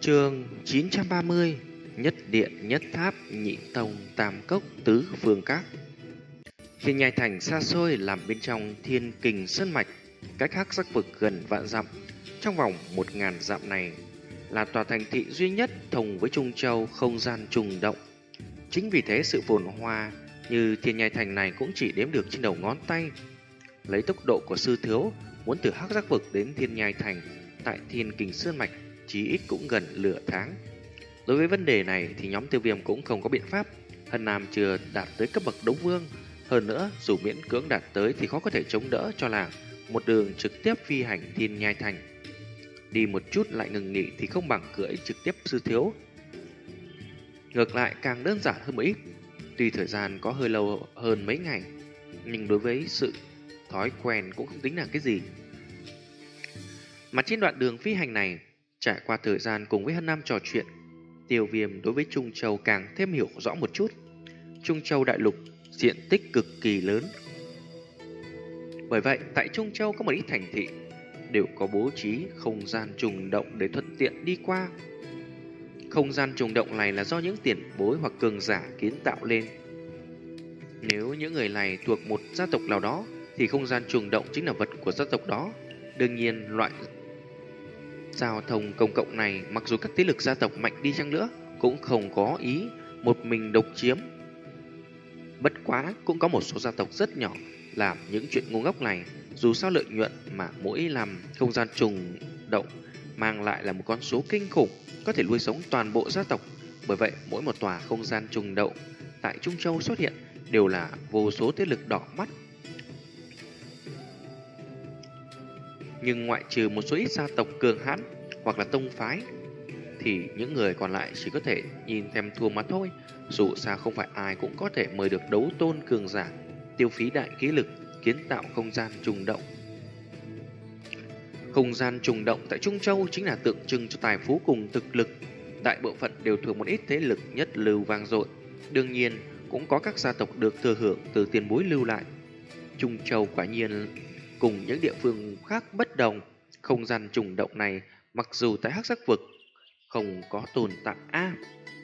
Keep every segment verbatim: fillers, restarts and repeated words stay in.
Chương chín trăm ba mươi. Nhất điện nhất tháp nhị tông tam cốc tứ phương các. Khi nhai thành xa xôi làm bên trong thiên kình sơn mạch, cách hắc sắc vực gần vạn dặm, trong vòng một ngàn dặm này là tòa thành thị duy nhất thông với Trung Châu không gian trùng động. Chính vì thế sự phồn hoa như thiên nhai thành này cũng chỉ đếm được trên đầu ngón tay. Lấy tốc độ của sư thiếu, muốn từ hắc sắc vực đến thiên nhai thành tại thiên kình sơn mạch chí ít cũng gần nửa tháng. Đối với vấn đề này thì nhóm Tiêu Viêm cũng không có biện pháp. Hân Nam chưa đạt tới cấp bậc đấu vương, hơn nữa dù miễn cưỡng đạt tới thì khó có thể chống đỡ cho là một đường trực tiếp phi hành thiên nhai thành. Đi một chút lại ngừng nghỉ thì không bằng cưỡi trực tiếp sư thiếu. Ngược lại càng đơn giản hơn một ít. Tuy thời gian có hơi lâu hơn mấy ngày, nhưng đối với sự thói quen cũng không tính là cái gì. Mà trên đoạn đường phi hành này, trải qua thời gian cùng với Hân Nam trò chuyện, Tiêu Viêm đối với Trung Châu càng thêm hiểu rõ một chút. Trung Châu đại lục diện tích cực kỳ lớn. Bởi vậy, tại Trung Châu có một ít thành thị đều có bố trí không gian trùng động để thuận tiện đi qua. Không gian trùng động này là do những tiền bối hoặc cường giả kiến tạo lên. Nếu những người này thuộc một gia tộc nào đó thì không gian trùng động chính là vật của gia tộc đó. Đương nhiên, loại giao thông công cộng này mặc dù các thế lực gia tộc mạnh đi chăng nữa cũng không có ý một mình độc chiếm. Bất quá cũng có một số gia tộc rất nhỏ làm những chuyện ngu ngốc này, dù sao lợi nhuận mà mỗi làm không gian trùng động mang lại là một con số kinh khủng, có thể nuôi sống toàn bộ gia tộc. Bởi vậy mỗi một tòa không gian trùng động tại Trung Châu xuất hiện đều là vô số thế lực đỏ mắt. Nhưng ngoại trừ một số ít gia tộc cường hãn hoặc là tông phái thì những người còn lại chỉ có thể nhìn thèm thuồng mà thôi. Dù sao không phải ai cũng có thể mời được đấu tôn cường giả tiêu phí đại khí lực kiến tạo không gian trùng động. Không gian trùng động tại Trung Châu chính là tượng trưng cho tài phú cùng thực lực. Đại bộ phận đều thuộc một ít thế lực nhất lưu vang dội. Đương nhiên cũng có các gia tộc được thừa hưởng từ tiền bối lưu lại. Trung Châu quả nhiên cùng những địa phương khác bất đồng. Không gian trùng động này mặc dù tại hắc sắc vực không có tồn tại a.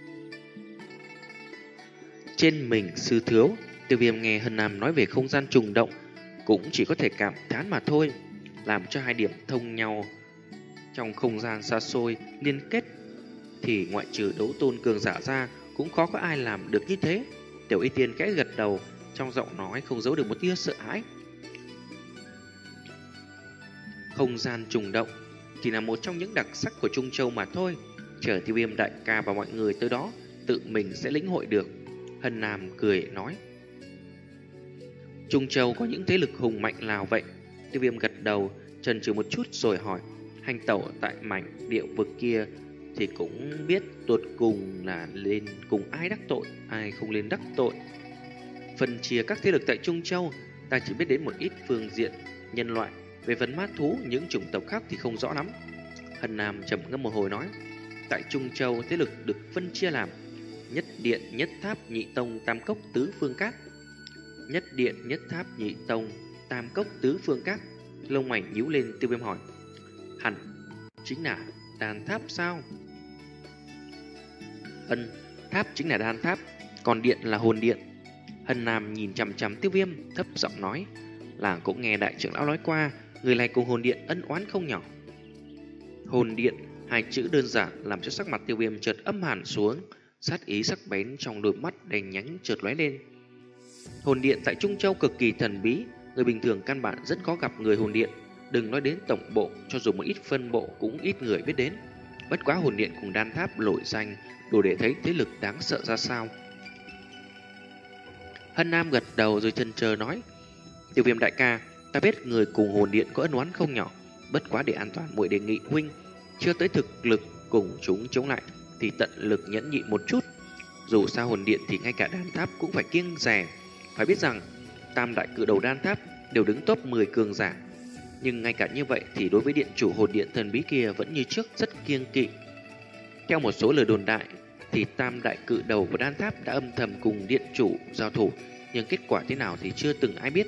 Trên mình sư thiếu, Tiêu Viêm nghe Hân Nam nói về không gian trùng động cũng chỉ có thể cảm thán mà thôi. Làm cho hai điểm thông nhau trong không gian xa xôi liên kết thì ngoại trừ đấu tôn cường giả ra cũng khó có ai làm được như thế. Tiểu Y Tiên khẽ gật đầu, trong giọng nói không giấu được một tia sợ hãi. Không gian trùng động chỉ là một trong những đặc sắc của Trung Châu mà thôi. Chờ Tiêu Viêm đại ca và mọi người tới đó tự mình sẽ lĩnh hội được. Hân Nam cười nói. Trung Châu có những thế lực hùng mạnh nào vậy? Tiêu Viêm gật đầu, chần chừ một chút rồi hỏi. Hành tẩu tại mảnh địa vực kia thì cũng biết tuột cùng là lên cùng ai đắc tội, ai không lên đắc tội. Phần chia các thế lực tại Trung Châu, ta chỉ biết đến một ít phương diện nhân loại. Về phần ma thú, những chủng tộc khác thì không rõ lắm. Hân Nam trầm ngâm một hồi nói. Tại Trung Châu, thế lực được phân chia làm nhất điện, nhất tháp, nhị tông, tam cốc, tứ phương các. Nhất điện, nhất tháp, nhị tông, tam cốc, tứ phương các. Lông mày nhíu lên. Tiêu Viêm hỏi. Hẳn chính là đàn tháp sao? Ân, tháp chính là đan tháp, còn điện là hồn điện. Hân Nam nhìn chằm chằm Tiêu Viêm, thấp giọng nói. Làng cũng nghe đại trưởng lão nói qua, người này cùng hồn điện ân oán không nhỏ. Hồn điện, hai chữ đơn giản làm cho sắc mặt Tiêu Viêm chợt âm hẳn xuống, sát ý sắc bén trong đôi mắt đèn nhánh chợt lóe lên. Hồn điện tại Trung Châu cực kỳ thần bí, người bình thường căn bản rất khó gặp người hồn điện. Đừng nói đến tổng bộ, cho dù một ít phân bộ cũng ít người biết đến. Bất quá hồn điện cùng đan tháp nổi danh, đủ để thấy thế lực đáng sợ ra sao. Hân Nam gật đầu rồi chần chờ nói. Tiêu Viêm đại ca, ta biết người cùng hồn điện có ân oán không nhỏ. Bất quá để an toàn muội đề nghị huynh chưa tới thực lực cùng chúng chống lại thì tận lực nhẫn nhịn một chút. Dù sao hồn điện thì ngay cả đan tháp cũng phải kiêng dè. Phải biết rằng tam đại cự đầu đan tháp đều đứng top mười cường giả, nhưng ngay cả như vậy thì đối với điện chủ hồn điện thần bí kia vẫn như trước rất kiêng kỵ. Theo một số lời đồn đại thì tam đại cự đầu của đan tháp đã âm thầm cùng điện chủ giao thủ, nhưng kết quả thế nào thì chưa từng ai biết.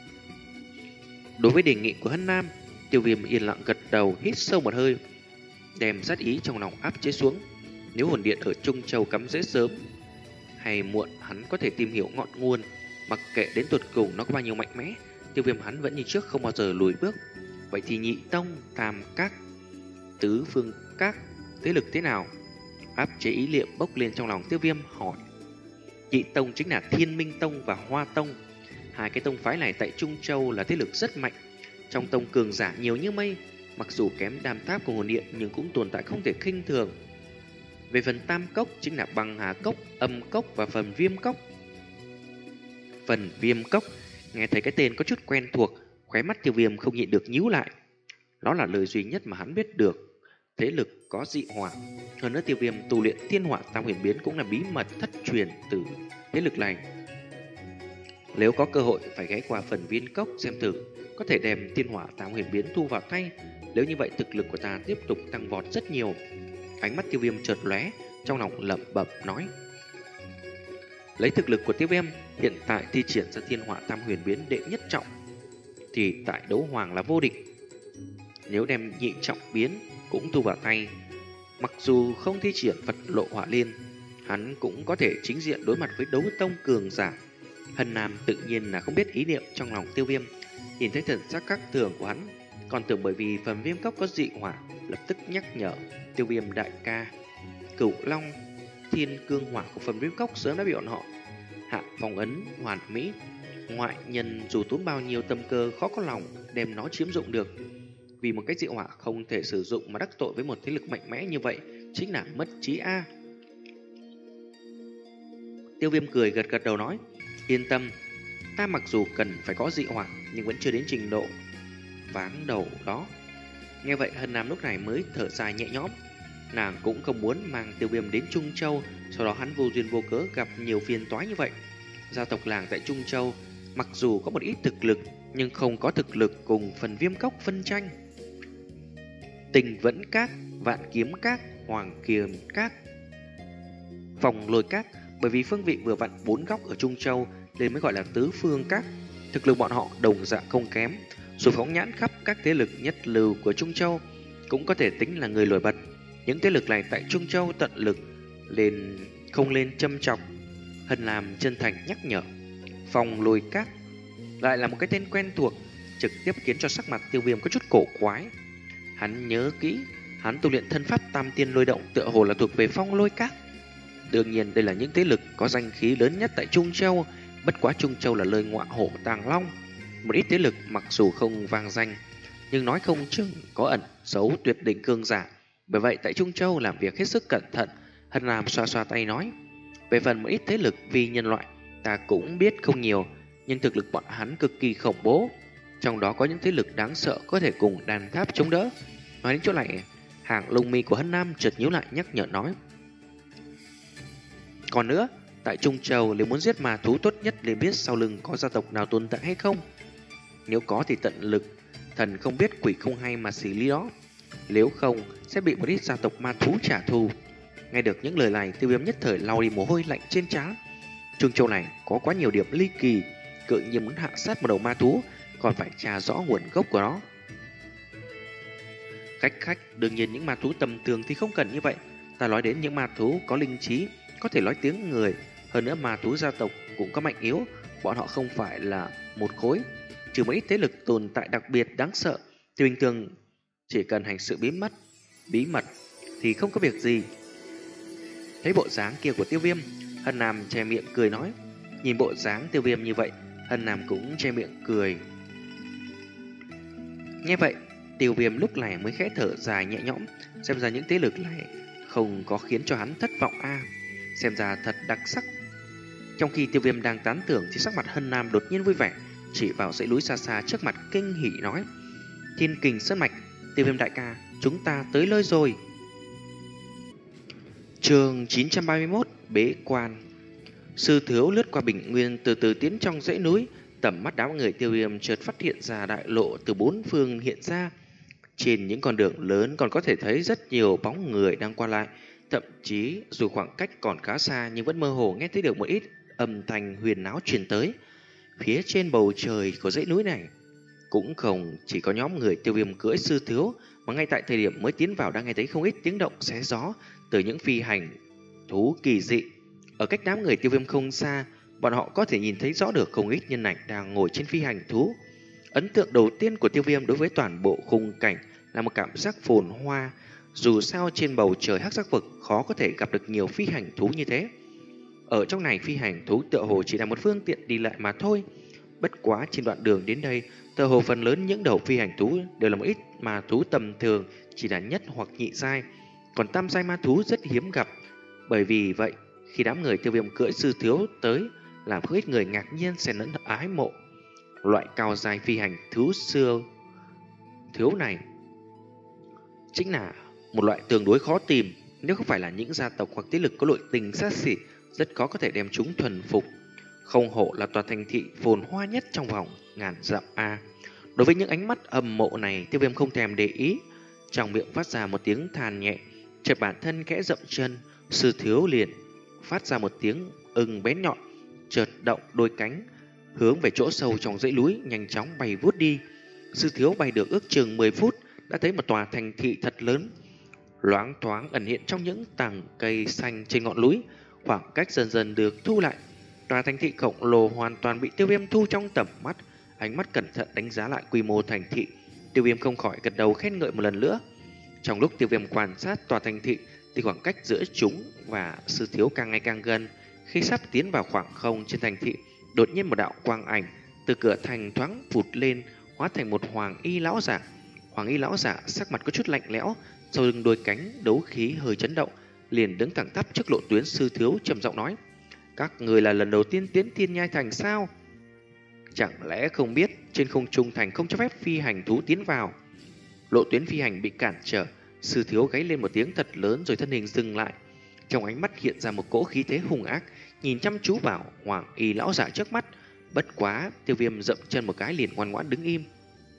Đối với đề nghị của Hân Nam, Tiêu Viêm yên lặng gật đầu, hít sâu một hơi. đem sát ý trong lòng áp chế xuống. Nếu hồn điện ở Trung Châu cắm rễ sớm hay muộn, hắn có thể tìm hiểu ngọn nguồn. Mặc kệ đến tuột cùng nó có bao nhiêu mạnh mẽ, Tiêu Viêm hắn vẫn như trước không bao giờ lùi bước. Vậy thì Nhị Tông, Tam Các, Tứ Phương Các thế lực thế nào? Áp chế ý niệm bốc lên trong lòng Tiêu Viêm hỏi. Nhị Tông chính là Thiên Minh Tông và Hoa Tông. Hai cái tông phái này tại Trung Châu là thế lực rất mạnh. Trong tông cường giả nhiều như mây, mặc dù kém đàm tháp của hồn điện nhưng cũng tồn tại không thể khinh thường. Về phần Tam Cốc chính là Băng Hà Cốc, Âm Cốc và phần Viêm Cốc. Phần Viêm Cốc, nghe thấy cái tên có chút quen thuộc, khóe mắt Tiêu Viêm không nhịn được nhíu lại. Đó là lời duy nhất mà hắn biết được thế lực có dị hỏa. Hơn nữa Tiêu Viêm tu luyện Thiên Hỏa Tam Huyền Biến cũng là bí mật thất truyền từ thế lực này. Nếu có cơ hội phải ghé qua phần Viêm Cốc xem thử, có thể đem Thiên Hỏa Tam Huyền Biến thu vào tay. Nếu như vậy thực lực của ta tiếp tục tăng vọt rất nhiều. Ánh mắt Tiêu Viêm chợt lóe, trong lòng lẩm bẩm nói. Lấy thực lực của Tiêu Viêm hiện tại thi triển ra Thiên Hỏa Tam Huyền Biến đệ nhất trọng thì tại đấu hoàng là vô địch. Nếu đem nhị trọng biến cũng thu vào tay, mặc dù không thi triển Phật Lộ Hỏa Liên, hắn cũng có thể chính diện đối mặt với đấu tông cường giả. Hân Nam tự nhiên là không biết ý niệm trong lòng Tiêu Viêm, nhìn thấy thần sắc các thường của hắn, còn tưởng bởi vì phần Viêm Cốc có dị hỏa, lập tức nhắc nhở Tiêu Viêm đại ca. Cửu Long Thiên Cương Hỏa của phần Viêm Cốc sớm đã bị bọn họ hạ phong ấn hoàn mỹ. Ngoại nhân dù tốn bao nhiêu tâm cơ khó có lòng đem nó chiếm dụng được. Vì một cái dị hỏa không thể sử dụng mà đắc tội với một thế lực mạnh mẽ như vậy chính là mất trí a. Tiêu Viêm cười gật gật đầu nói, yên tâm, ta mặc dù cần phải có dị hỏa nhưng vẫn chưa đến trình độ váng đầu đó. Nghe vậy Hân Nam lúc này mới thở dài nhẹ nhõm. Nàng cũng không muốn mang Tiêu Viêm đến Trung Châu, sau đó hắn vô duyên vô cớ gặp nhiều phiền toái như vậy. Gia tộc làng tại Trung Châu mặc dù có một ít thực lực nhưng không có thực lực cùng phần Viêm Cốc phân tranh. Tình Vẫn Các, Vạn Kiếm Các, Hoàng Kiềm Các, Phòng Lôi Các, bởi vì phương vị vừa vặn bốn góc ở Trung Châu nên mới gọi là Tứ Phương Các. Thực lực bọn họ đồng dạng không kém, dù phóng nhãn khắp các thế lực nhất lưu của Trung Châu cũng có thể tính là người nổi bật. Những thế lực này tại Trung Châu tận lực lên không lên châm chọc. Hân làm chân thành nhắc nhở. Phòng Lôi Các lại là một cái tên quen thuộc, trực tiếp khiến cho sắc mặt Tiêu Viêm có chút cổ quái. Hắn nhớ kỹ, hắn tu luyện thân pháp Tam Tiên Lôi Động tựa hồ là thuộc về Phong Lôi Các. Đương nhiên đây là những thế lực có danh khí lớn nhất tại Trung Châu, bất quá Trung Châu là nơi ngọa hổ tàng long. Một ít thế lực mặc dù không vang danh, nhưng nói không chừng có ẩn giấu tuyệt đỉnh cương giả. Bởi vậy tại Trung Châu làm việc hết sức cẩn thận. Hân Nam xoa xoa tay nói, về phần một ít thế lực vì nhân loại ta cũng biết không nhiều, nhưng thực lực bọn hắn cực kỳ khủng bố. Trong đó có những thế lực đáng sợ có thể cùng đàn tháp chống đỡ. Nói đến chỗ này, hàng lông mi của Hân Nam chợt nhíu lại nhắc nhở nói, còn nữa, tại Trung Châu nếu muốn giết ma thú tốt nhất nên biết sau lưng có gia tộc nào tồn tại hay không. Nếu có thì tận lực, thần không biết quỷ không hay mà xử lý đó. Nếu không sẽ bị một ít gia tộc ma thú trả thù. Nghe được những lời này, Tiêu Viêm nhất thời lau đi mồ hôi lạnh trên trán. Trung Châu này có quá nhiều điểm ly kỳ, cự nhiên muốn hạ sát một đầu ma thú còn phải tra rõ nguồn gốc của nó. Khách khách, đương nhiên những ma thú tầm thường thì không cần như vậy. Ta nói đến những ma thú có linh trí, có thể nói tiếng người. Hơn nữa ma thú gia tộc cũng có mạnh yếu, bọn họ không phải là một khối. Trừ một ít thế lực tồn tại đặc biệt đáng sợ thì bình thường chỉ cần hành sự bí mật, bí mật thì không có việc gì. Thấy bộ dáng kia của Tiêu Viêm, Hân Nam che miệng cười nói. Nhìn bộ dáng Tiêu Viêm như vậy, Hân Nam cũng che miệng cười. Nghe vậy, Tiêu Viêm lúc này mới khẽ thở dài nhẹ nhõm. Xem ra những thế lực này không có khiến cho hắn thất vọng a, à. Xem ra thật đặc sắc. Trong khi Tiêu Viêm đang tán thưởng thì sắc mặt Hân Nam đột nhiên vui vẻ, chỉ vào dãy núi xa xa trước mặt kinh hỉ nói, Thiên Kình Sơn Mạch, Tiêu Viêm đại ca, chúng ta tới nơi rồi. Chương chín trăm ba mươi mốt, Bế Quan. Sư Thiếu lướt qua bình nguyên từ từ tiến trong dãy núi. Tầm mắt đám người Tiêu Viêm chợt phát hiện ra đại lộ từ bốn phương hiện ra. Trên những con đường lớn còn có thể thấy rất nhiều bóng người đang qua lại. Thậm chí dù khoảng cách còn khá xa nhưng vẫn mơ hồ nghe thấy được một ít âm thanh huyền náo truyền tới. Phía trên bầu trời của dãy núi này cũng không chỉ có nhóm người Tiêu Viêm cưỡi Sư Thiếu, Mà ngay tại thời điểm mới tiến vào đã nghe thấy không ít tiếng động xé gió từ những phi hành thú kỳ dị. Ở cách đám người Tiêu Viêm không xa, bọn họ có thể nhìn thấy rõ được không ít nhân ảnh đang ngồi trên phi hành thú. Ấn tượng đầu tiên của Tiêu Viêm đối với toàn bộ khung cảnh là một cảm giác phồn hoa. Dù sao trên bầu trời hắc sắc vực khó có thể gặp được nhiều phi hành thú như thế. Ở trong này phi hành thú tựa hồ chỉ là một phương tiện đi lại mà thôi. Bất quá trên đoạn đường đến đây, tựa hồ phần lớn những đầu phi hành thú đều là một ít ma thú tầm thường, chỉ là nhất hoặc nhị giai, còn tam giai ma thú rất hiếm gặp. Bởi vì vậy, khi đám người Tiêu Viêm cưỡi sư thiếu tới, làm không ít người ngạc nhiên xen lẫn ái mộ. Loại cao giai phi hành thú xưa thiếu này chính là một loại tương đối khó tìm. Nếu không phải là những gia tộc hoặc thế lực có nội tình xa xỉ, rất khó có thể đem chúng thuần phục. Không hổ là tòa thành thị phồn hoa nhất trong vòng ngàn dặm A. Đối với những ánh mắt hâm mộ này, Tiêu Viêm không thèm để ý, trong miệng phát ra một tiếng than nhẹ, chợt bản thân khẽ dậm chân, sư thiếu liền phát ra một tiếng ưng bén nhọn, chợt động đôi cánh, hướng về chỗ sâu trong dãy núi nhanh chóng bay vút đi. Sư thiếu bay được ước chừng mười phút đã thấy một tòa thành thị thật lớn, loáng thoáng ẩn hiện trong những tàng cây xanh trên ngọn núi. Khoảng cách dần dần được thu lại, tòa thành thị khổng lồ hoàn toàn bị Tiêu Viêm thu trong tầm mắt. Ánh mắt cẩn thận đánh giá lại quy mô thành thị, Tiêu Viêm không khỏi gật đầu khen ngợi một lần nữa. Trong lúc Tiêu Viêm quan sát tòa thành thị thì khoảng cách giữa chúng và sư thiếu càng ngày càng gần. Khi sắp tiến vào khoảng không trên thành thị, đột nhiên một đạo quang ảnh từ cửa thành thoáng vụt lên, hóa thành một hoàng y lão giả. Hoàng y lão giả sắc mặt có chút lạnh lẽo, sau lưng đôi cánh đấu khí hơi chấn động, liền đứng thẳng tắp trước Lộ Tuyến sư thiếu trầm giọng nói: "Các người là lần đầu tiên tiến Thiên Nhai thành sao? Chẳng lẽ không biết trên không trung thành không cho phép phi hành thú tiến vào?" Lộ Tuyến phi hành bị cản trở, sư thiếu gáy lên một tiếng thật lớn rồi thân hình dừng lại. Trong ánh mắt hiện ra một cỗ khí thế hung ác, nhìn chăm chú vào hoàng y lão giả trước mắt. Bất quá, Tiêu Viêm dậm chân một cái liền ngoan ngoãn đứng im.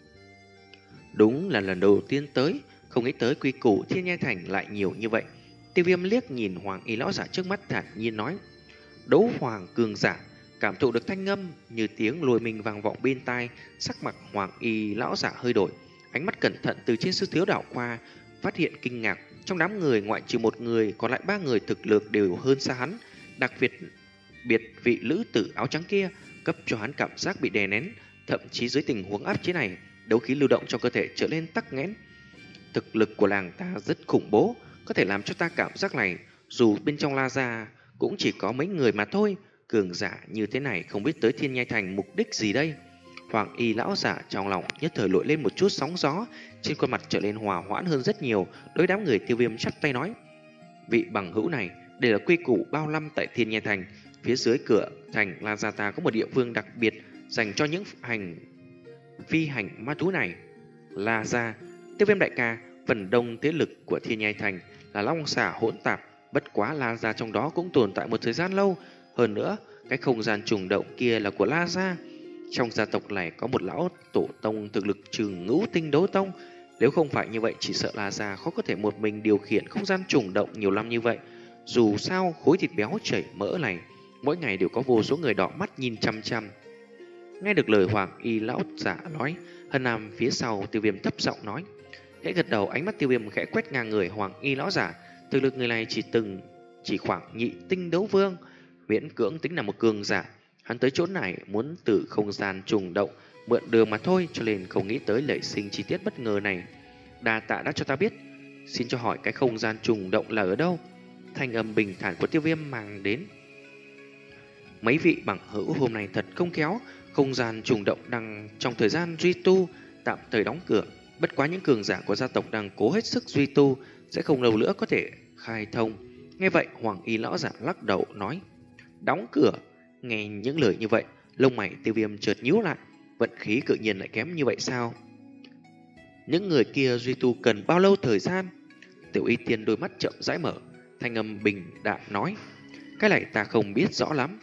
Đúng là lần đầu tiên tới, không nghĩ tới quy củ Thiên Nhai thành lại nhiều như vậy. Tiêu Viêm liếc nhìn hoàng y lão giả trước mắt thản nhiên nói: "Đấu hoàng cường giả." Cảm thụ được thanh âm như tiếng lôi mình vang vọng bên tai, sắc mặt hoàng y lão giả hơi đổi, ánh mắt cẩn thận từ trên sư thiếu đảo qua, phát hiện kinh ngạc. Trong đám người ngoại trừ một người, còn lại ba người thực lực đều hơn xa hắn. Đặc biệt biệt vị lữ tử áo trắng kia cấp cho hắn cảm giác bị đè nén, thậm chí dưới tình huống áp chế này, đấu khí lưu động trong cơ thể trở nên tắc nghẽn. Thực lực của làng ta rất khủng bố, có thể làm cho ta cảm giác này, dù bên trong La Gia cũng chỉ có mấy người mà thôi. Cường giả như thế này không biết tới Thiên Nhai thành mục đích gì đây? Hoàng y lão giả trong lòng nhất thời nổi lên một chút sóng gió, trên khuôn mặt trở nên hòa hoãn hơn rất nhiều. Đối đám người Tiêu Viêm chắp tay nói: "Vị bằng hữu này, đây là quy củ bao năm tại Thiên Nhai thành. Phía dưới cửa thành La Gia ta có một địa phương đặc biệt dành cho những hành phi hành ma thú này. La Gia, Tiêu Viêm đại ca, phần đông thế lực của Thiên Nhai thành là long xà hỗn tạp, bất quá La Gia trong đó cũng tồn tại một thời gian lâu. Hơn nữa, cái không gian trùng động kia là của La Gia. Trong gia tộc này có một lão tổ tông thực lực trừng ngũ tinh đấu tông. Nếu không phải như vậy, chỉ sợ La Gia khó có thể một mình điều khiển không gian trùng động nhiều năm như vậy. Dù sao, khối thịt béo chảy mỡ này mỗi ngày đều có vô số người đỏ mắt nhìn chăm chăm." Nghe được lời hoàng y lão giả nói, Hân Nam phía sau Tiêu Viêm thấp giọng nói. Hễ gật đầu, ánh mắt Tiêu Viêm khẽ quét ngang người hoàng y lão giả. Thực lực người này chỉ từng chỉ khoảng nhị tinh đấu vương, miễn cưỡng tính là một cường giả. Hắn tới chỗ này muốn từ không gian trùng động mượn đường mà thôi, cho nên không nghĩ tới nảy sinh chi tiết bất ngờ này. Đa tạ đã cho ta biết. Xin cho hỏi cái không gian trùng động là ở đâu? Thanh âm bình thản của Tiêu Viêm mang đến. Mấy vị bằng hữu hôm nay thật không khéo, không gian trùng động đang trong thời gian duy tu, tạm thời đóng cửa. Bất quá những cường giả của gia tộc đang cố hết sức duy tu, sẽ không lâu nữa có thể khai thông. Nghe vậy, hoàng y lão giả lắc đầu nói: "Đóng cửa?" Nghe những lời như vậy, lông mày Tiêu Viêm chợt nhíu lại. Vận khí tự nhiên lại kém như vậy sao? Những người kia duy tu cần bao lâu thời gian? Tiểu Y Tiên đôi mắt chậm rãi mở, thanh âm bình đạm nói: "Cái này ta không biết rõ lắm.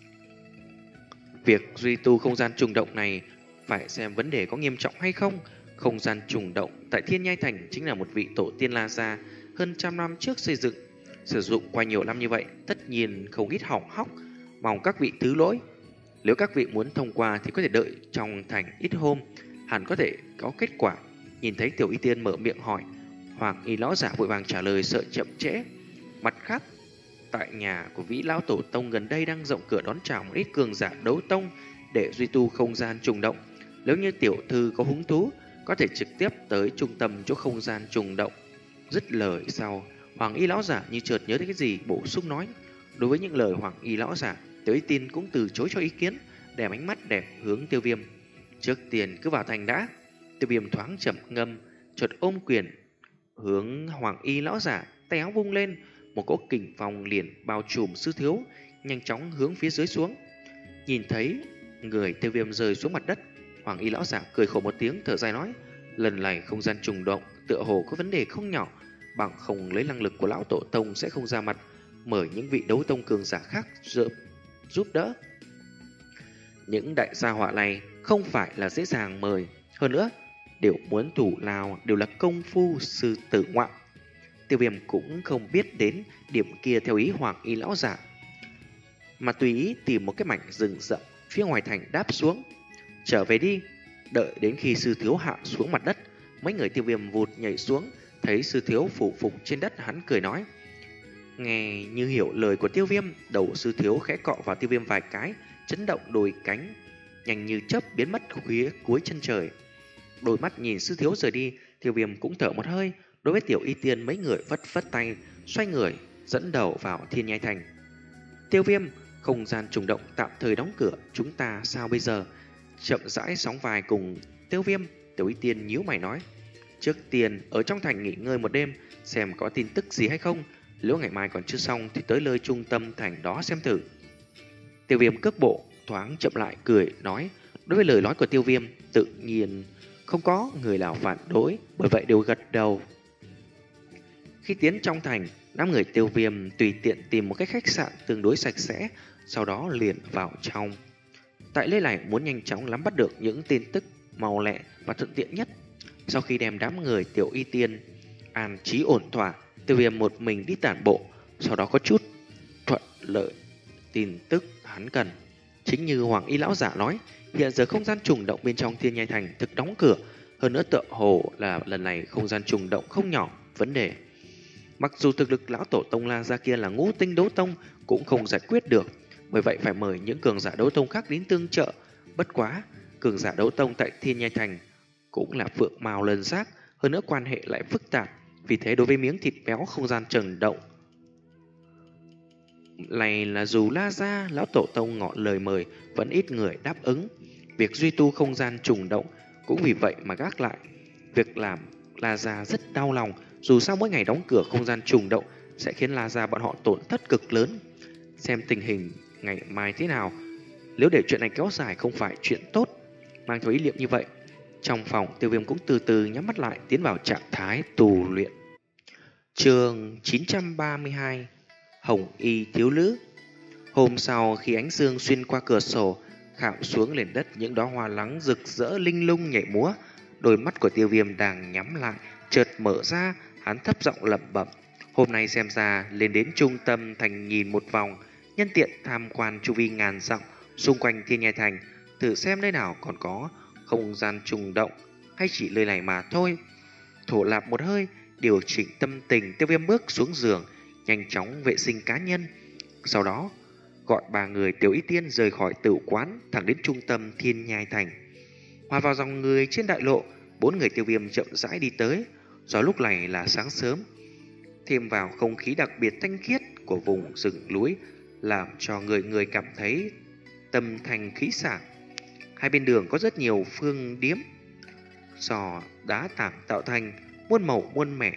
Việc duy tu không gian trùng động này phải xem vấn đề có nghiêm trọng hay không. Không gian trùng động tại Thiên Nhai thành chính là một vị tổ tiên La Gia hơn trăm năm trước xây dựng, sử dụng qua nhiều năm như vậy, tất nhiên không ít hỏng hóc, mong các vị thứ lỗi. Nếu các vị muốn thông qua thì có thể đợi trong thành ít hôm, hẳn có thể có kết quả." Nhìn thấy Tiểu Y Tiên mở miệng hỏi, Hoàng Y lão giả vội vàng trả lời sợ chậm trễ. Mặt khác, tại nhà của vị lão tổ tông gần đây đang rộng cửa đón chào một ít cường giả đấu tông để duy tu không gian trùng động. Nếu như tiểu thư có hứng thú, có thể trực tiếp tới trung tâm chỗ không gian trùng động. Dứt lời sau, Hoàng Y lão giả như chợt nhớ đến cái gì bổ sung nói. Đối với những lời Hoàng Y lão giả, Tiểu Y Tiên cũng từ chối cho ý kiến, đem ánh mắt đẹp hướng Tiêu Viêm. Trước tiên cứ vào thành đã. Tiêu Viêm thoáng chậm ngâm, chợt ôm quyền hướng Hoàng Y lão giả, tay áo vung lên, một cỗ kình phong liền bao trùm sư thiếu, nhanh chóng hướng phía dưới xuống. Nhìn thấy người Tiêu Viêm rơi xuống mặt đất, Hoàng Y lão giả cười khổ một tiếng, thở dài nói: lần này không gian trùng động tựa hồ có vấn đề không nhỏ, bằng không lấy năng lực của lão tổ tông sẽ không ra mặt mời những vị đấu tông cường giả khác giúp giúp đỡ. Những đại gia họa này không phải là dễ dàng mời, hơn nữa đều muốn thủ lao đều là công phu sư tử ngoạn. Tiêu Viêm cũng không biết đến điểm kia theo ý Hoàng Y lão giả, mà tùy ý tìm một cái mảnh rừng rậm phía ngoài thành đáp xuống. Trở về đi. Đợi đến khi sư thiếu hạ xuống mặt đất, mấy người Tiêu Viêm vụt nhảy xuống, thấy sư thiếu phủ phục trên đất, hắn cười nói. Nghe như hiểu lời của Tiêu Viêm, đầu sư thiếu khẽ cọ vào Tiêu Viêm vài cái, chấn động đôi cánh, nhanh như chớp biến mất phía cuối chân trời. Đôi mắt nhìn sư thiếu rời đi, Tiêu Viêm cũng thở một hơi. Đối với Tiểu Y Tiên, mấy người vất vất tay, xoay người dẫn đầu vào Thiên Nhai Thành. Tiêu Viêm, không gian trùng động tạm thời đóng cửa, chúng ta sao bây giờ? Chậm rãi sóng vai cùng Tiêu Viêm. Tiểu Y Tiên nhíu mày nói, trước tiên ở trong thành nghỉ ngơi một đêm, xem có tin tức gì hay không. Nếu ngày mai còn chưa xong thì tới nơi trung tâm thành đó xem thử. Tiêu Viêm cước bộ thoáng chậm lại, cười nói. Đối với lời nói của Tiêu Viêm, tự nhiên không có người nào phản đối, bởi vậy đều gật đầu. Khi tiến trong thành, đám người Tiêu Viêm tùy tiện tìm một cái khách sạn tương đối sạch sẽ, sau đó liền vào trong. Tại nơi này muốn nhanh chóng nắm bắt được những tin tức mau lẹ và thuận tiện nhất. Sau khi đem đám người Tiểu Y Tiên an trí ổn thỏa, Tiêu Viêm một mình đi tản bộ, sau đó có chút thuận lợi tin tức hắn cần. Chính như Hoàng Y lão giả nói, hiện giờ không gian trùng động bên trong Thiên Nhai Thành thực đóng cửa, hơn nữa tựa hồ là lần này không gian trùng động không nhỏ vấn đề. Mặc dù thực lực lão tổ tông La Gia kia là ngũ tinh đấu tông cũng không giải quyết được, bởi vậy phải mời những cường giả đấu tông khác đến tương trợ. Bất quá, cường giả đấu tông tại Thiên Nhai Thành cũng là phượng mào lân giác, hơn nữa quan hệ lại phức tạp, vì thế đối với miếng thịt béo không gian trần động này là dù La Gia lão tổ tông ngỏ lời mời vẫn ít người đáp ứng. Việc duy tu không gian trùng động cũng vì vậy mà gác lại. Việc làm La Gia rất đau lòng, dù sao mỗi ngày đóng cửa không gian trùng động sẽ khiến La Gia bọn họ tổn thất cực lớn. Xem tình hình ngày mai thế nào, nếu để chuyện này kéo dài không phải chuyện tốt. Mang theo ý niệm như vậy, trong phòng Tiêu Viêm cũng từ từ nhắm mắt lại, tiến vào trạng thái tù luyện. Chương chín trăm ba mươi hai, Hồng Y thiếu nữ. Hôm sau, khi ánh dương xuyên qua cửa sổ khảm xuống nền đất, những đóa hoa lắng rực rỡ linh lung nhảy múa. Đôi mắt của Tiêu Viêm đang nhắm lại chợt mở ra, hắn thấp giọng lẩm bẩm. Hôm nay xem ra lên đến trung tâm thành nhìn một vòng, nhân tiện tham quan chu vi ngàn dặm xung quanh Thiên Nhai Thành, thử xem nơi nào còn có không gian trùng động hay chỉ nơi này mà thôi. Thổ lạp một hơi, điều chỉnh tâm tình, Tiêu Viêm bước xuống giường, nhanh chóng vệ sinh cá nhân. Sau đó gọi ba người Tiểu Y Tiên rời khỏi tử quán, thẳng đến trung tâm Thiên Nhai Thành. Hòa vào dòng người trên đại lộ, bốn người Tiêu Viêm chậm rãi đi tới. Do lúc này là sáng sớm, thêm vào không khí đặc biệt thanh khiết của vùng rừng núi, làm cho người người cảm thấy tâm thành khí sảng. Hai bên đường có rất nhiều phương điếm sò đá tảng tạo thành, muôn màu muôn mẻ,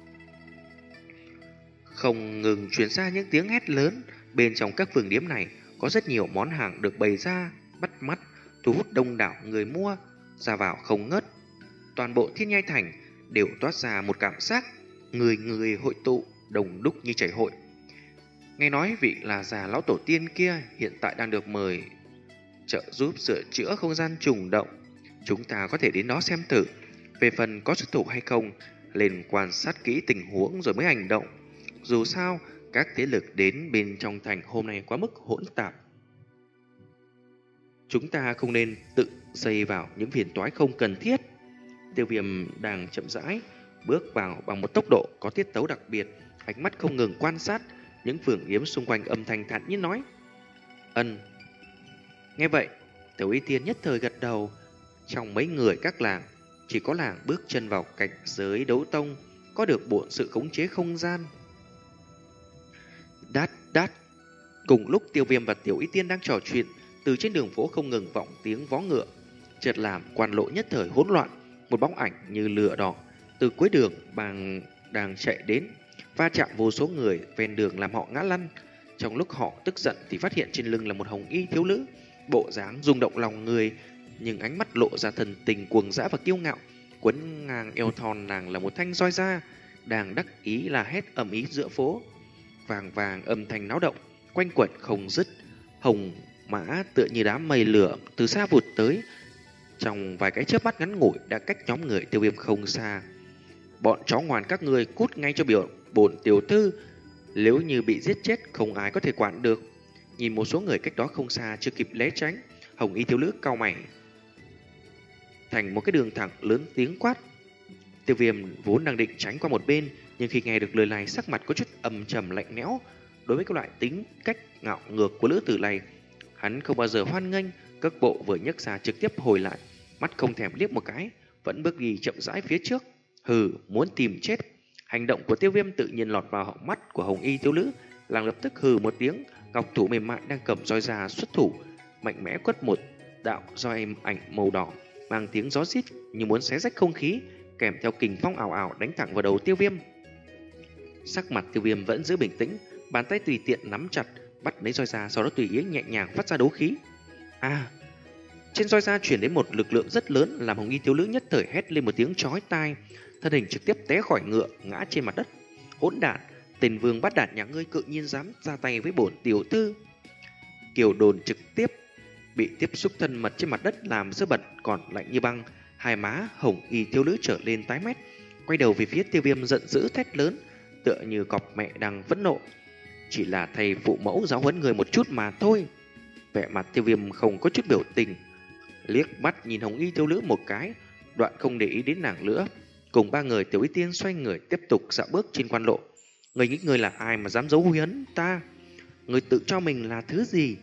không ngừng truyền ra những tiếng hét lớn. Bên trong các vườn điếm này có rất nhiều món hàng được bày ra bắt mắt, thu hút đông đảo người mua ra vào không ngớt. Toàn bộ Thiên Nhai Thành đều toát ra một cảm giác người người hội tụ, đông đúc như chảy hội. Nghe nói vị là già lão tổ tiên kia hiện tại đang được mời trợ giúp sửa chữa không gian trùng động, chúng ta có thể đến đó xem thử. Về phần có xuất thủ hay không, lên quan sát kỹ tình huống rồi mới hành động. Dù sao, các thế lực đến bên trong thành hôm nay quá mức hỗn tạp, chúng ta không nên tự xây vào những phiền toái không cần thiết. Tiêu Viêm đang chậm rãi bước vào bằng một tốc độ có tiết tấu đặc biệt, ánh mắt không ngừng quan sát những phường yếm xung quanh, âm thanh thản nhiên nói: "Ân." Nghe vậy, Tiểu Y Tiên nhất thời gật đầu. Trong mấy người các làng, chỉ có làng bước chân vào cảnh giới đấu tông có được bổn sự khống chế không gian. Đát đát. Cùng lúc Tiêu Viêm và Tiểu Y Tiên đang trò chuyện, từ trên đường phố không ngừng vọng tiếng vó ngựa, chợt làm quan lộ nhất thời hỗn loạn. Một bóng ảnh như lửa đỏ từ cuối đường bằng đang chạy đến, va chạm vô số người ven đường làm họ ngã lăn. Trong lúc họ tức giận thì phát hiện trên lưng là một hồng y thiếu nữ, bộ dáng rung động lòng người, nhưng ánh mắt lộ ra thần tình cuồng dã và kiêu ngạo. Quấn ngang eo thon nàng là một thanh roi da, đang đắc ý là hét ầm ĩ giữa phố. Vàng vàng âm thanh náo động quanh quẩn không dứt. Hồng mã tựa như đám mây lửa từ xa vụt tới, trong vài cái chớp mắt ngắn ngủi đã cách nhóm người Tiêu Viêm không xa. Bọn chó ngoan các ngươi cút ngay cho biểu bổn tiểu thư, nếu như bị giết chết không ai có thể quản được. Nhìn một số người cách đó không xa chưa kịp né tránh, hồng y thiếu nữ cau mày thành một cái đường thẳng lớn tiếng quát. Tiêu Viêm vốn đang định tránh qua một bên, nhưng khi nghe được lời này sắc mặt có chút âm trầm lạnh lẽo. Đối với cái loại tính cách ngạo ngược của nữ tử này, hắn không bao giờ hoan nghênh. Cước bộ vừa nhấc ra trực tiếp hồi lại, mắt không thèm liếc một cái, vẫn bước đi chậm rãi phía trước. Hừ, muốn tìm chết. Hành động của Tiêu Viêm tự nhiên lọt vào họng mắt của hồng y thiếu nữ, nàng lập tức hừ một tiếng, ngọc thủ mềm mại đang cầm roi ra xuất thủ, mạnh mẽ quất một đạo roi ảnh màu đỏ, mang tiếng gió rít như muốn xé rách không khí, kèm theo kình phong ảo ảo đánh thẳng vào đầu Tiêu Viêm. Sắc mặt Tiêu Viêm vẫn giữ bình tĩnh, bàn tay tùy tiện nắm chặt, bắt lấy roi ra, sau đó tùy ý nhẹ nhàng phát ra đấu khí. À, trên roi da chuyển đến một lực lượng rất lớn, làm hồng y thiếu nữ nhất thời hét lên một tiếng chói tai, thân hình trực tiếp té khỏi ngựa ngã trên mặt đất. Hỗn đản, tên vương bắt đản nhà ngươi cự nhiên dám ra tay với bổn tiểu thư. Kiều Đồn trực tiếp bị tiếp xúc thân mật trên mặt đất làm dơ bẩn còn lạnh như băng, hai má hồng y thiếu nữ trở lên tái mét, quay đầu về phía Tiêu Viêm giận dữ thét lớn, tựa như cọp mẹ đang phẫn nộ. Chỉ là thầy phụ mẫu giáo huấn người một chút mà thôi. Vẻ mặt Tiêu Viêm không có chút biểu tình, liếc mắt nhìn hồng y thiếu nữ một cái, đoạn không để ý đến nàng nữa. Cùng ba người Tiểu Y Tiên xoay người tiếp tục dạo bước trên quan lộ. Người nghĩ người là ai mà dám giấu huy ấn ta? Người tự cho mình là thứ gì?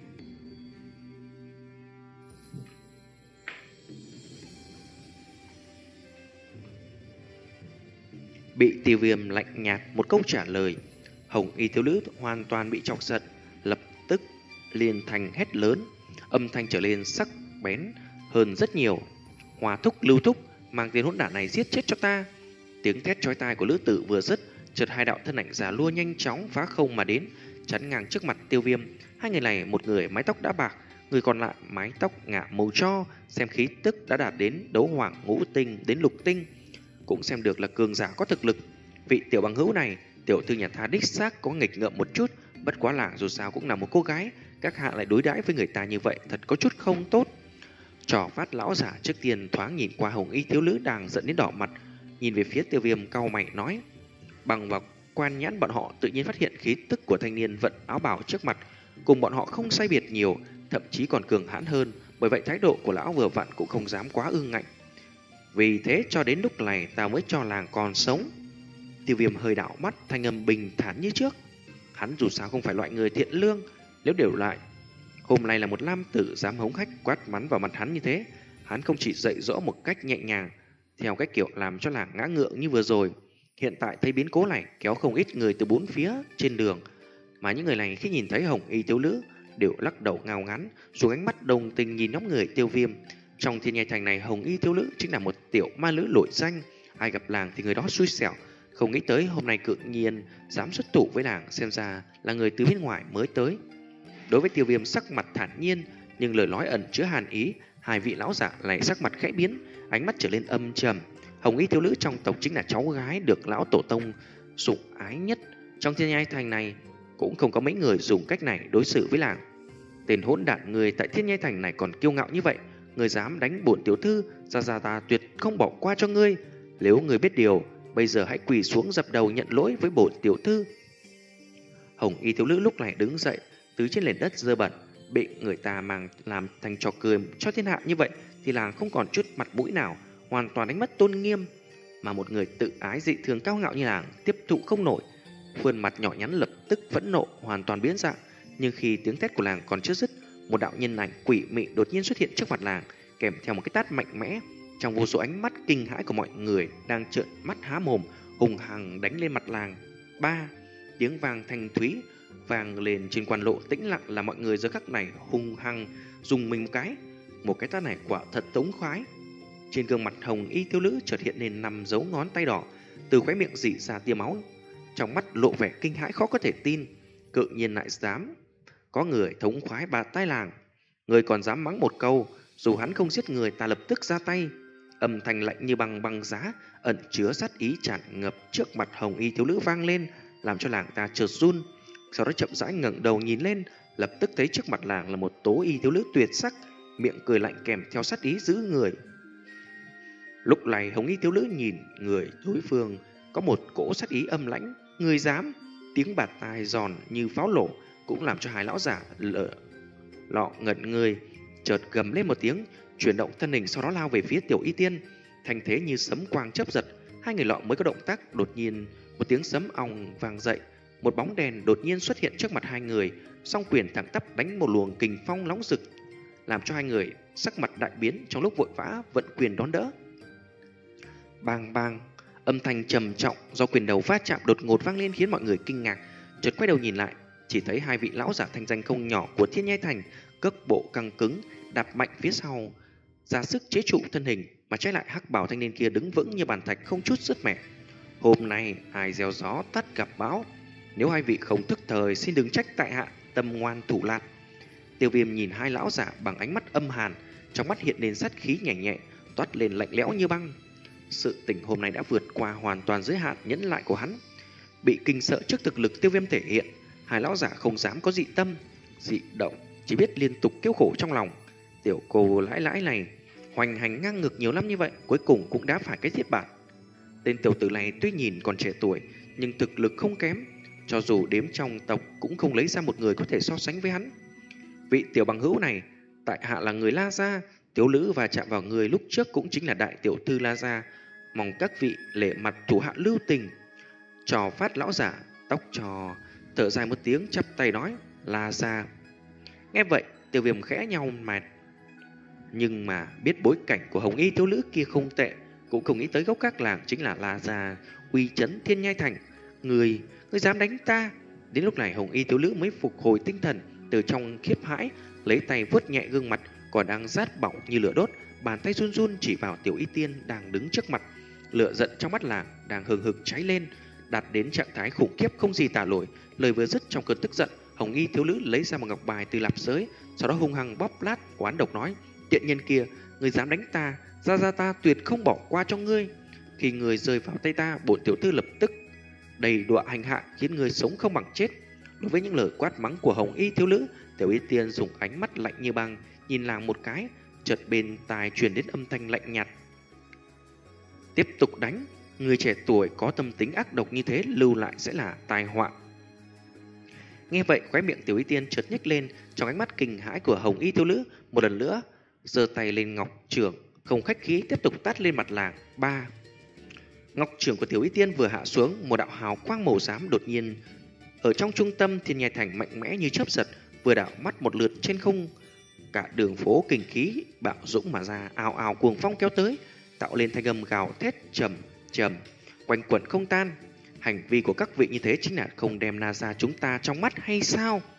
Bị Tiêu Viêm lạnh nhạt một câu trả lời, hồng y thiếu nữ hoàn toàn bị chọc giận, lập tức liền thành hét lớn, âm thanh trở lên sắc bén hơn rất nhiều. Hòa thúc, Lưu thúc, mang tên hỗn đản này giết chết cho ta. Tiếng thét chói tai của lữ tử vừa dứt, chợt hai đạo thân ảnh già lua nhanh chóng phá không mà đến, chắn ngang trước mặt Tiêu Viêm. Hai người này, một người mái tóc đã bạc, người còn lại mái tóc ngả màu tro, xem khí tức đã đạt đến đấu hoàng ngũ tinh đến lục tinh, cũng xem được là cường giả có thực lực. Vị tiểu bằng hữu này, tiểu thư nhà ta đích xác có nghịch ngợm một chút, bất quá là dù sao cũng là một cô gái, các hạ lại đối đãi với người ta như vậy thật có chút không tốt. Trò phát lão giả trước tiên thoáng nhìn qua hồng y thiếu nữ đang giận đến đỏ mặt, nhìn về phía Tiêu Viêm cau mày nói. Bằng vào quan nhãn bọn họ tự nhiên phát hiện khí tức của thanh niên vận áo bào trước mặt cùng bọn họ không sai biệt nhiều, thậm chí còn cường hãn hơn, bởi vậy thái độ của lão vừa vặn cũng không dám quá ương ngạnh. Vì thế cho đến lúc này ta mới cho làng còn sống. Tiêu Viêm hơi đảo mắt, thanh âm bình thản như trước. Hắn dù sao không phải loại người thiện lương, nếu đều lại hôm nay là một nam tử dám hống hách quát mắng vào mặt hắn như thế, hắn không chỉ dạy dỗ một cách nhẹ nhàng, theo cách kiểu làm cho làng ngã ngượng như vừa rồi. Hiện tại thấy biến cố này kéo không ít người từ bốn phía trên đường, mà những người này khi nhìn thấy hồng y thiếu nữ đều lắc đầu ngao ngán, dùng ánh mắt đồng tình nhìn nhóm người Tiêu Viêm. Trong thiên nhai thành này, hồng y thiếu nữ chính là một tiểu ma nữ nổi danh, ai gặp làng thì người đó xui xẻo. Không nghĩ tới hôm nay cự nhiên dám xuất thủ với làng, xem ra là người từ bên ngoài mới tới. Đối với Tiêu Viêm sắc mặt thản nhiên, nhưng lời nói ẩn chứa hàn ý. Hai vị lão giả lại sắc mặt khẽ biến, ánh mắt trở lên âm trầm. Hồng y thiếu nữ trong tộc chính là cháu gái được lão tổ tông sủng ái nhất. Trong thiên nhai thành này cũng không có mấy người dùng cách này đối xử với làng. Tên hỗn đản người tại thiên nhai thành này còn kiêu ngạo như vậy, người dám đánh bổn tiểu thư, ra ra ta tuyệt không bỏ qua cho ngươi. Nếu người biết điều, bây giờ hãy quỳ xuống dập đầu nhận lỗi với bổn tiểu thư. Hồng y thiếu nữ lúc này đứng dậy từ trên nền đất dơ bẩn, bị người ta mang làm thành trò cười cho thiên hạ như vậy thì làng không còn chút mặt mũi nào. hoàn toàn đánh mất tôn nghiêm mà một người tự ái dị thường cao ngạo như nàng tiếp thụ không nổi. Khuôn mặt nhỏ nhắn lập tức phẫn nộ, hoàn toàn biến dạng. Nhưng khi tiếng thét của nàng còn chưa dứt, một đạo nhân ảnh quỷ mị đột nhiên xuất hiện trước mặt nàng, kèm theo một cái tát mạnh mẽ. Trong vô số ánh mắt kinh hãi của mọi người đang trợn mắt há mồm, hùng hằng đánh lên mặt nàng. Ba tiếng vang thanh thúy vang lên trên quan lộ tĩnh lặng, là mọi người giờ khắc này hung hăng dùng mình một cái. Một cái tát này quả thật tống khoái. Trên gương mặt hồng y thiếu nữ chợt hiện lên năm dấu ngón tay đỏ, từ khóe miệng rỉ ra tia máu, trong mắt lộ vẻ kinh hãi khó có thể tin. Cự nhiên lại dám có người thống khoái bà tai làng, người còn dám mắng một câu, dù hắn không giết người ta lập tức ra tay. Âm thanh lạnh như băng băng giá, ẩn chứa sát ý tràn ngập trước mặt hồng y thiếu nữ vang lên, làm cho làng ta chợt run. Sau đó chậm rãi ngẩng đầu nhìn lên, lập tức thấy trước mặt làng là một tố y thiếu nữ tuyệt sắc, miệng cười lạnh kèm theo sát ý giữ người. Lúc này hồng y thiếu nữ nhìn người đối phương có một cỗ sát ý âm lãnh. Người dám? Tiếng bạt tai giòn như pháo nổ cũng làm cho hai lão giả lợ lọ ngẩn người, chợt gầm lên một tiếng, chuyển động thân hình, sau đó lao về phía Tiểu Y Tiên. Thành thế như sấm quang chớp giật, hai người lọ mới có động tác, đột nhiên một tiếng sấm ong vang dậy, một bóng đèn đột nhiên xuất hiện trước mặt hai người, song quyền thẳng tắp đánh một luồng kình phong nóng rực, làm cho hai người sắc mặt đại biến, trong lúc vội vã vận quyền đón đỡ. Bang bang, âm thanh trầm trọng do quyền đầu va chạm đột ngột vang lên khiến mọi người kinh ngạc. Chợt quay đầu nhìn lại, chỉ thấy hai vị lão giả thanh danh không nhỏ của Thiên Nhai Thành cước bộ căng cứng, đạp mạnh phía sau, ra sức chế trụ thân hình, mà trái lại hắc bào thanh niên kia đứng vững như bàn thạch không chút sứt mẻ. Hôm nay ai gieo gió tắt gặp bão, nếu hai vị không thức thời xin đừng trách tại hạ tâm ngoan thủ lạt. Tiêu Viêm nhìn hai lão giả bằng ánh mắt âm hàn, trong mắt hiện lên sát khí nhẹ nhẹ, toát lên lạnh lẽo như băng. Sự tỉnh hôm nay đã vượt qua hoàn toàn giới hạn nhẫn lại của hắn. Bị kinh sợ trước thực lực Tiêu Viêm thể hiện, hai lão giả không dám có dị tâm, dị động, chỉ biết liên tục kêu khổ trong lòng. Tiểu cô lãi lãi này hoành hành ngang ngực nhiều năm như vậy, cuối cùng cũng đã phải cái thiết bản. Tên tiểu tử này tuy nhìn còn trẻ tuổi, nhưng thực lực không kém, cho dù đếm trong tộc cũng không lấy ra một người có thể so sánh với hắn. Vị tiểu bằng hữu này, tại hạ là người La Gia, tiểu lữ và chạm vào người lúc trước cũng chính là đại tiểu thư La Gia, mong các vị lễ mặt thủ hạ lưu tình. Trò phát lão giả tóc trò thở dài một tiếng, chắp tay nói: La Gia. Nghe vậy, Tiêu Viêm khẽ nhau mày, nhưng mà biết bối cảnh của hồng y thiếu nữ kia không tệ, cũng không nghĩ tới gốc các làng chính là La Gia, uy chấn Thiên Nhai Thành. Người, người dám đánh ta? Đến lúc này hồng y thiếu nữ mới phục hồi tinh thần, từ trong khiếp hãi lấy tay vuốt nhẹ gương mặt còn đang rát bỏng như lửa đốt, bàn tay run run chỉ vào Tiểu Y Tiên đang đứng trước mặt. Lửa giận trong mắt làng đang hừng hực cháy lên, đạt đến trạng thái khủng khiếp không gì tả nổi. Lời vừa dứt, trong cơn tức giận, hồng y thiếu nữ lấy ra một ngọc bài từ lạp giới, sau đó hung hăng bóp lát, oán độc nói: tiện nhân kia, người dám đánh ta, Gia Gia ta tuyệt không bỏ qua cho ngươi. Khi người rơi vào tay ta, bổn tiểu thư lập tức đầy đọa hành hạ, khiến người sống không bằng chết. Đối với những lời quát mắng của hồng y thiếu nữ, Tiểu Y Tiên dùng ánh mắt lạnh như băng nhìn làng một cái, chợt bên tai truyền đến âm thanh lạnh nhạt: tiếp tục đánh, người trẻ tuổi có tâm tính ác độc như thế lưu lại sẽ là tai họa. Nghe vậy, khóe miệng Tiểu Y Tiên chợt nhếch lên, trong ánh mắt kinh hãi của hồng y thiếu nữ một lần nữa giơ tay lên ngọc chưởng, không khách khí tiếp tục tát lên mặt làng. Ba ngọc chưởng của Tiểu Y Tiên vừa hạ xuống, một đạo hào quang màu xám đột nhiên ở trong trung tâm Thiên Nhai Thành mạnh mẽ như chớp giật, vừa đảo mắt một lượt trên không, cả đường phố kình khí bạo dũng mà ra, ào ào cuồng phong kéo tới, tạo lên thanh âm gào thét trầm trầm quanh quẩn không tan. Hành vi của các vị như thế chính là không đem Na Gia chúng ta trong mắt hay sao?